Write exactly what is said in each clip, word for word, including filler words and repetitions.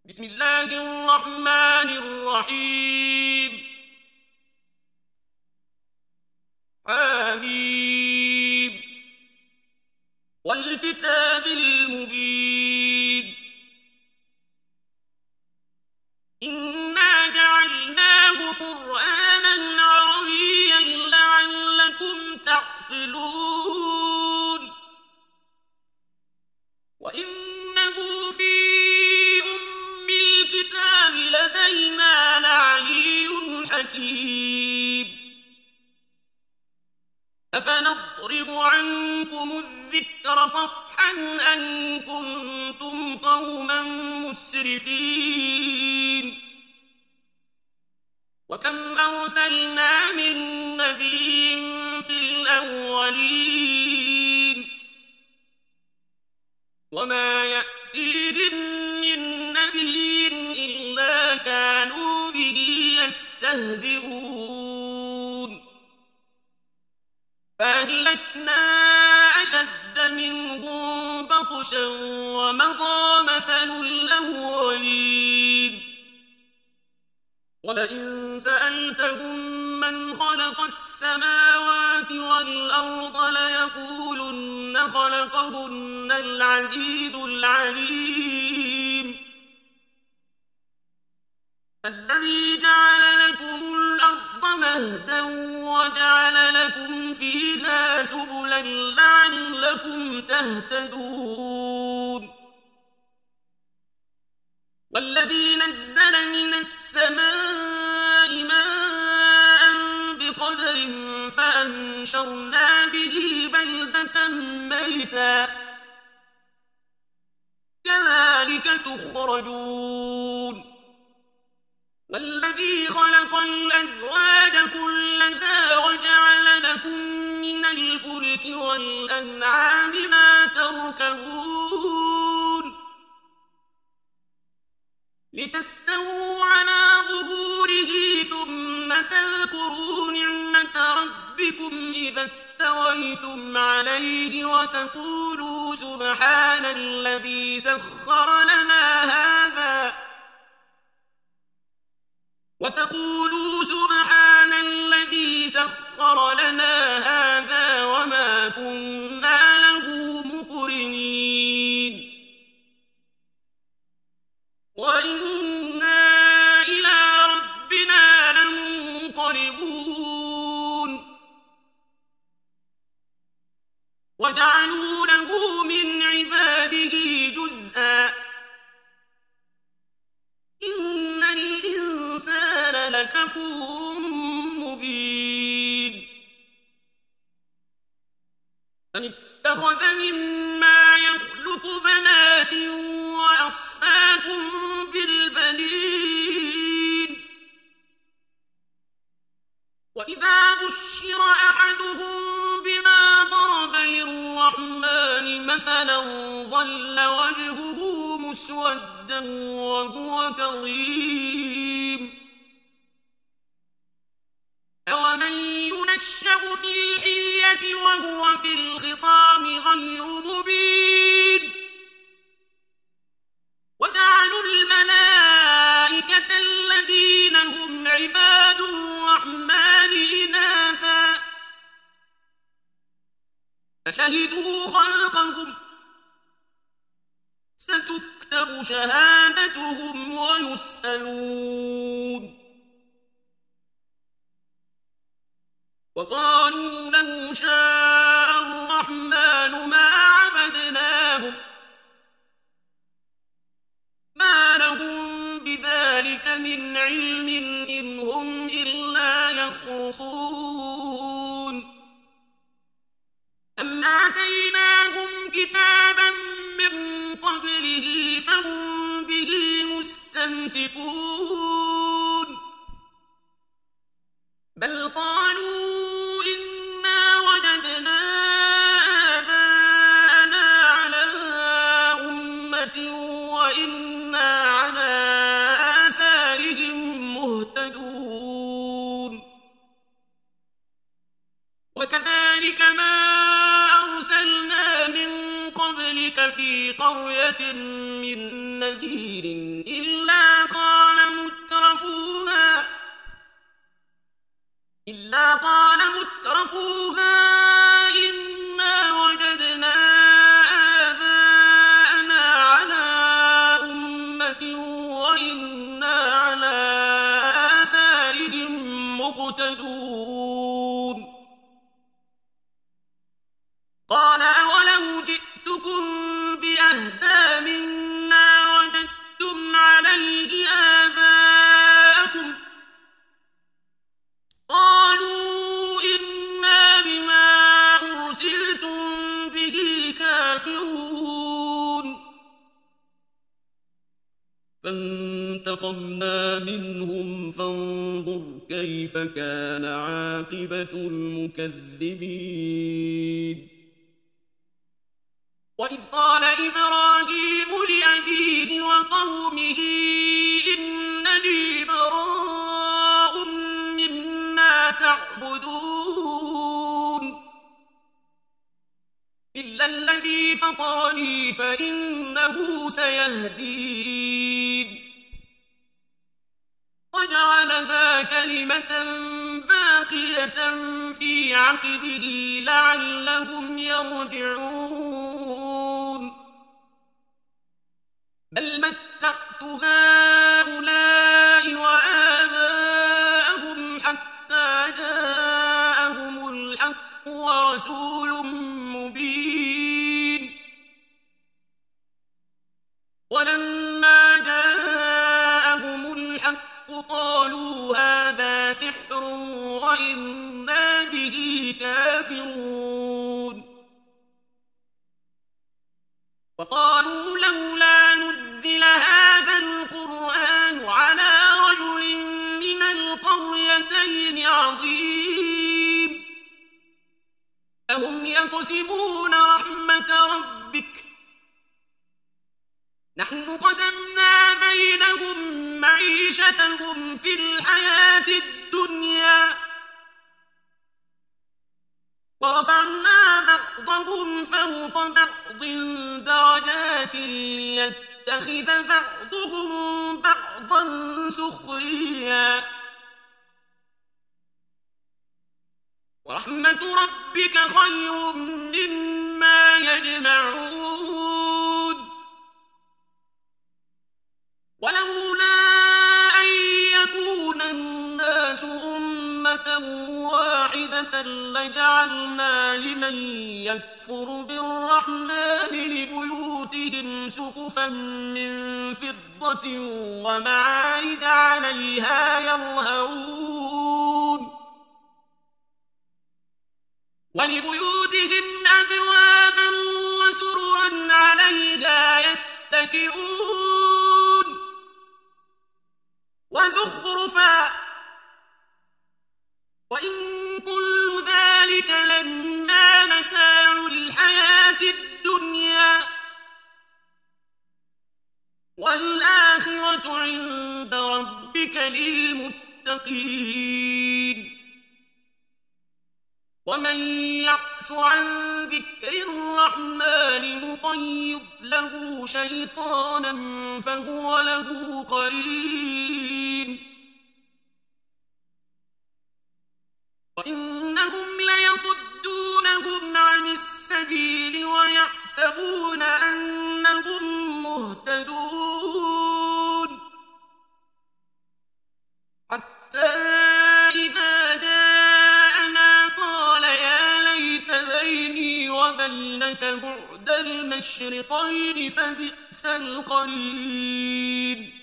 بسم الله الرحمن الرحيم. حميم والكتاب المبين. إنا جعلناه قرآنا عربيا لعلكم تعقلون. وإنه في أم الكتاب لدينا لعلي حكيم. أفنضرب عنكم الذكر صفحا أن كنتم قوما مسرفين. وكم أرسلنا من نبي في الأولين وما يأتيهم من نبي إلا كانوا به يستهزئون. فأهلكنا أشد منهم بطشا ومضى مثل الأولين. ولئن سألتهم من خلق السماوات والأرض ليقولن خلقهن العزيز العليم. الذي جعل لكم الأرض مهدا وجعل لكم فيها سبلا لعلكم تهتدون. والذي نزل من السماء ماء بقدر فأنشرنا به بلدة ميتا كذلك تخرجون. والذي خلق الأزواج كلها وجعل لكم من الفلك والأنعام ما تركبون لتستووا على ظهوره ثم تذكروا نعمة ربكم إذا استويتم عليه وتقولوا سبحان الذي سخر لنا هذا وتقولوا سبحان الذي سخر لنا هذا وما كنا له مقرنين وإنا إلى ربنا لمنقلبون. وجعلوا له من عباده جزءا إن الإنسان لكفور مبين. أن اتخذ مما يخلق بنات وأصفاكم بالبنين. وإذا بشر أحدهم بما ضرب للرحمن مثلا ظل وجهه مسودا وهو كظيم. أومن ينشأ في الحلية وهو في الخصام غير مبين. وجعلوا الملائكة الذين هم عباد الرحمن إناثا فشهدوا خلقهم ستكتب شهادتهم ويسألون. وقالوا لو شاء الرحمن ما عبدناهم ما لهم بذلك من علم إن هم إلا يخرصون. أم آتيناهم كتابا من قبله فهم به مستمسكون. بل قالوا إنا وجدنا آباءنا على أمة وإنا على آثارهم مهتدون. وكذلك ما أرسلنا من قبلك في قرية من نذير إلا أمة وإنا على آثارهم مقتدون قال أولو جئتكم بأهدى مما وجدتم عليه آباءكم قالوا إنا بما أرسلتم به كافرون فانتقمنا منهم فانظر كيف كان عاقبة المكذبين وإذ قال إبراهيم لأبيه وقومه إنني براء مما تعبدون إلا الذي فطرني فإنه سيهدين وجعلها كلمة باقية في عقبه لعلهم يرجعون بل متعت هؤلاء وآباءهم حتى جاءهم الحق ورسول مبين ولما جاءهم الحق قالوا هذا سحر وإنا به كافرون وقالوا لولا نزل هذا القرآن على رجل من القريتين عظيم أهم يقسمون رحمة ربك نحن قسمنا بينهم معيشتهم في الحياة الدنيا ورفعنا بعضهم فوق بعض درجات ليتخذ بعضهم بعضا سخريا ورحمة ربك خير مما يجمعون ولولا أن يكون الناس أمة واحدة لجعلنا لمن يكفر بالرحمن لبيوتهم سقفا من فضة ومعارج عليها يظهرون ولبيوتهم أبوابا وسررا عليها يتكئون وزخرفا وإن كل ذلك لما متاع الحياة الدنيا والآخرة عند ربك للمتقين ومن يعش عن ذكر الرحمن نقيض له شيطانا فهو له قرين وإنهم ليصدونهم عن السبيل ويحسبون أنهم مهتدون حتى إذا جاءنا قال يا ليت بيني وبينك بعد المشرقين فبئس القرين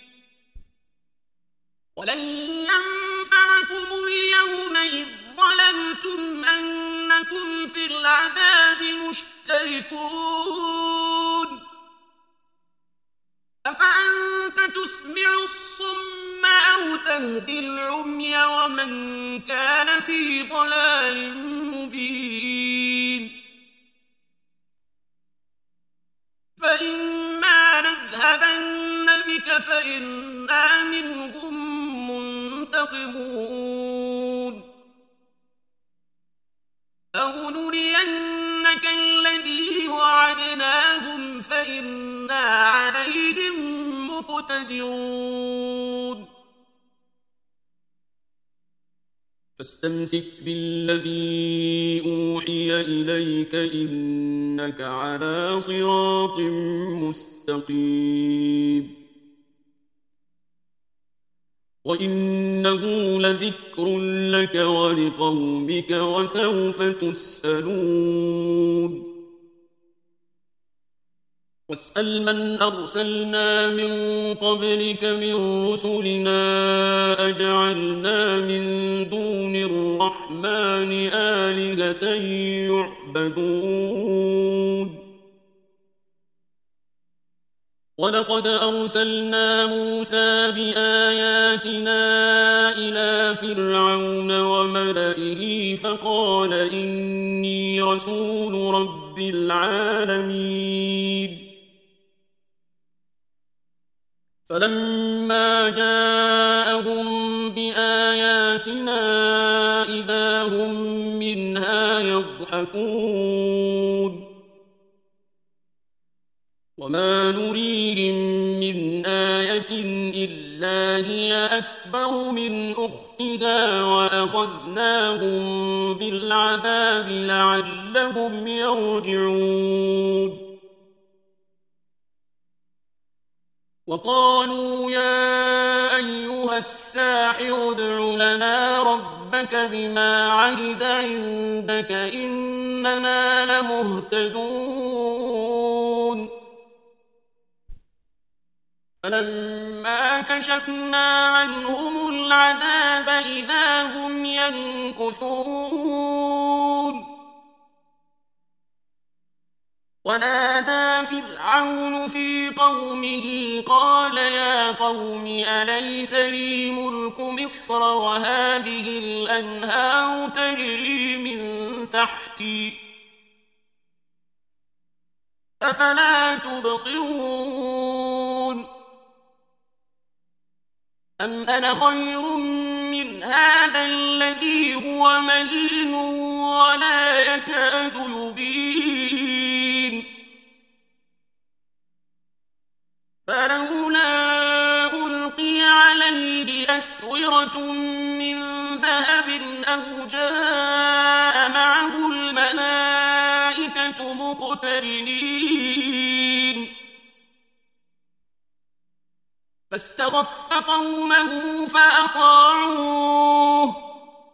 ولن ينفعكم اليوم إذ ظلمتم أنكم في العذاب مشتركون أفأنت تسمع الصم أو تهدي العمي ومن كان في ضلال مبين فإما نذهبن بك فإنا منهم منتقمون أو نرينك الذي وعدناهم فإنا عليهم مقتدرون فاستمسك بالذي أوحي إليك إنك على صراط مستقيم وإنه لذكر لك ولقومك وسوف تسألون واسأل من أرسلنا من قبلك من رسلنا أجعلنا من دون الرحمن آلهة يعبدون ولقد أرسلنا موسى بآياتنا إلى فرعون وملئه فقال إني رسول رب العالمين فلما جاءهم بآياتنا إذا هم منها يضحكون وما نريهم من آية إلا هي أكبر من أختها وأخذناهم بالعذاب لعلهم يرجعون وقالوا يا أيها الساحر ادع لنا ربك بما عهد عندك إننا لمهتدون فلما كشفنا عنهم العذاب إذا هم ينكثون ونادى فرعون في قومه قال يا قوم أليس لي ملك مصر وهذه الأنهار تجري من تحتي أفلا تبصرون أم أنا خير من هذا الذي هو مهين ولا يكاد يبين فلولا ألقي عليه أسورة من ذهب أو جاء معه الملائكة مقترنين فاستخف قومه فأطاعوه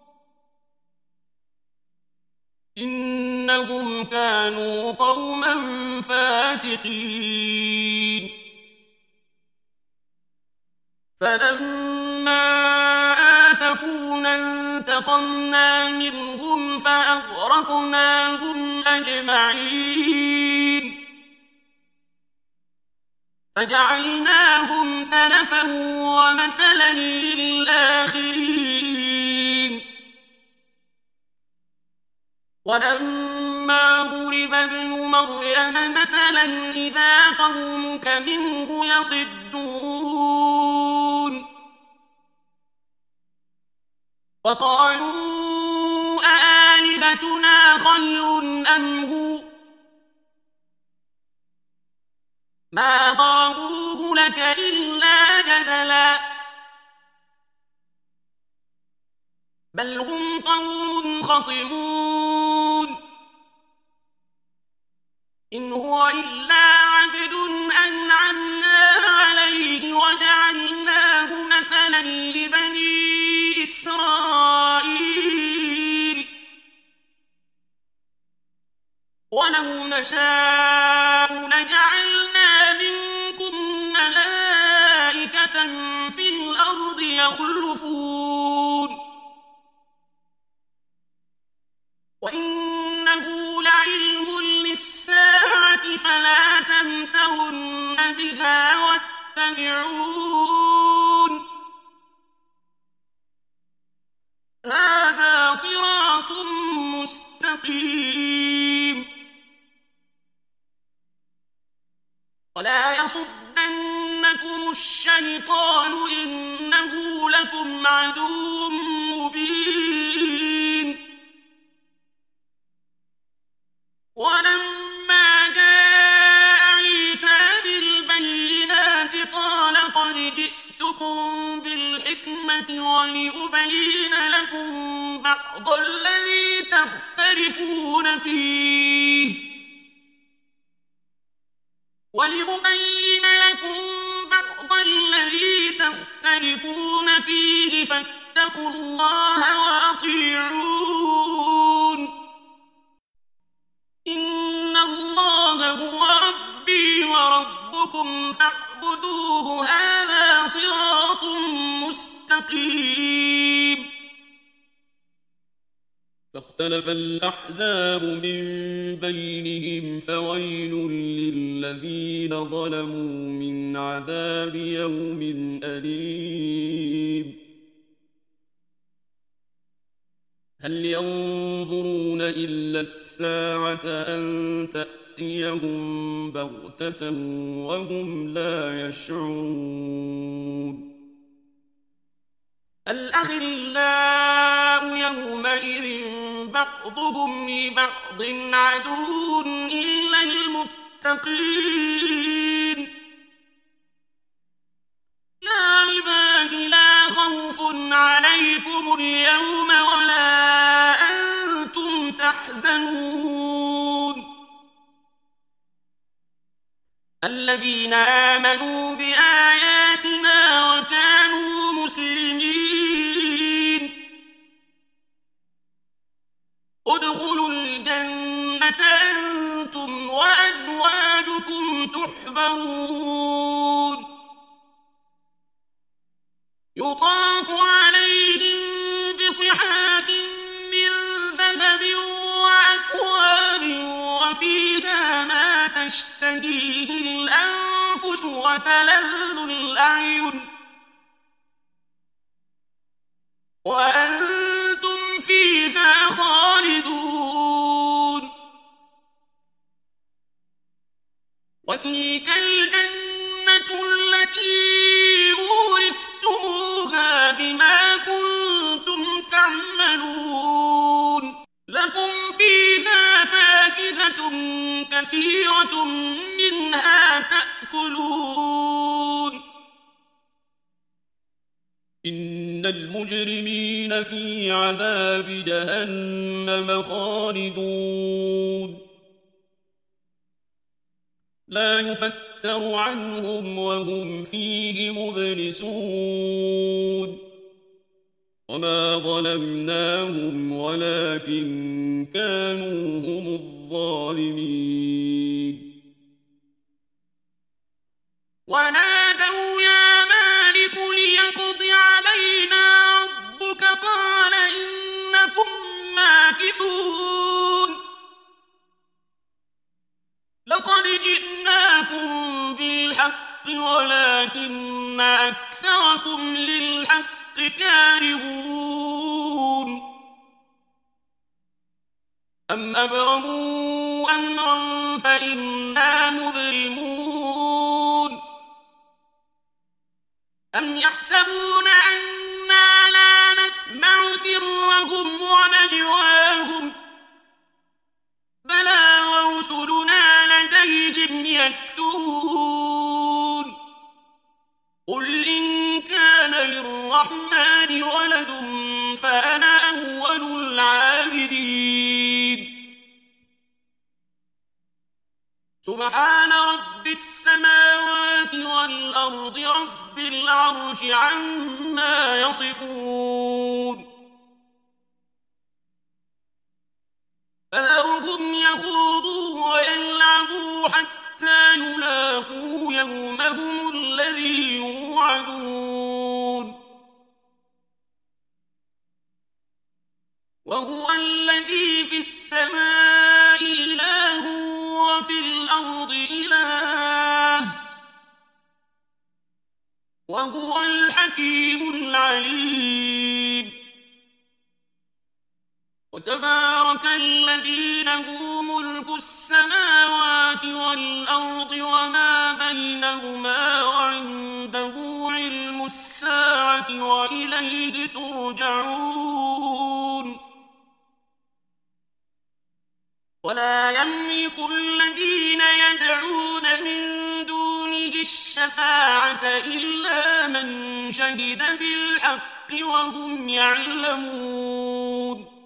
إنهم كانوا قوما فاسقين فلما آسفونا انتقمنا منهم فأغرقناهم أجمعين فجعلناهم سلفا ومثلا للآخرين ولما ضرب ابن مريم مثلا إذا قومك منه يصدون وقالوا أآلهتنا خير أم هو ما ضربوه لك إلا جدلا بل هم قوم خصمون إن هو إلا عبد أنعمنا عليه وجعلناه مثلا لبني إسرائيل ولو نشاء لجعلنا منكم ملائكة في الأرض يخلفون وإنه لعلم للساعة فلا تمترن بها واتبعون هذا صراط مستقيم ولا يصدنكم الشيطان إنه لكم عدو مبين ولما جاء عيسى بالبينات قال قد جئتكم بالحكمة ولأبين لكم بعض الذي تختلفون فيه ولأبين لكم بعض الذي تختلفون فيه فاتقوا الله وأطيعون إن الله هو ربي وربكم فاعبدوه هذا صراط مستقيم. فاختلف الأحزاب من بينهم فويل للذين ظلموا من عذاب يوم أليم. هل ينظرون إلا الساعة أن تأتيهم بغتة وهم لا يشعرون. الأخلاء يومئذ بعضهم لبعض عدو إلا المتقين. يا عباد لا خوف عليكم اليوم ولا أنتم تحزنون الذين آمنوا بآياتنا وكانوا مسلمين ادخلوا الجنة أنتم وأزواجكم تحبرون يطاف عليهم بصحاف من ذهب وأكواب وفيها ما تشتهيه الأنفس وتلذ الأعين وأنتم فيها خالدون. وتلك الجنة التي أورثتموها بما كنتم تعملون لكم فيها فاكهة كثيرة منها تأكلون. إن المجرمين في عذاب جهنم خالدون لا يفتر عنهم وهم فيه مبلسون. وما ظلمناهم ولكن كانوا هم الظالمين. ونادوا يا مالك ليقض علينا ربك قال إنكم ماكثون لقد جئناكم بالحق ولكن أكثركم للحق كارهون. أم أبرموا أمرا فإنا مبرمون أم يحسبون أنا لا نسمع سرهم ونجواهم بلى ورسلنا لديهم يكتبون. قل إن كان للرحمن ولد فأنا أول العابدين. سبحان رب السماوات والأرض رب العرش عما يصفون. فذرهم يخوضوا ويلعبوا حتى يلاقوا يومهم الذي يوعدون. وهو الذي في السماء إله وفي الأرض إله وهو الحكيم العليم. وتبارك الذي له ملك السماوات والأرض وما بينهما وعنده علم الساعة وإليه ترجعون. ولا يملك الذين يدعون من دونه الشفاعة إلا من شهد بالحق وهم يعلمون.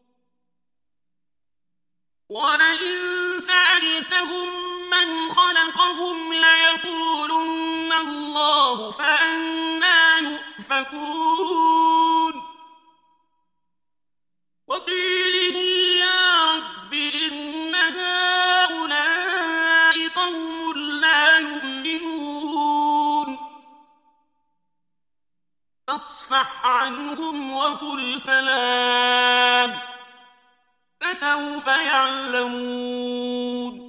ولئن سألتهم من خلقهم ليقولن الله فأنى يؤفكون. فاصفح عنهم وقل سلام فسوف يعلمون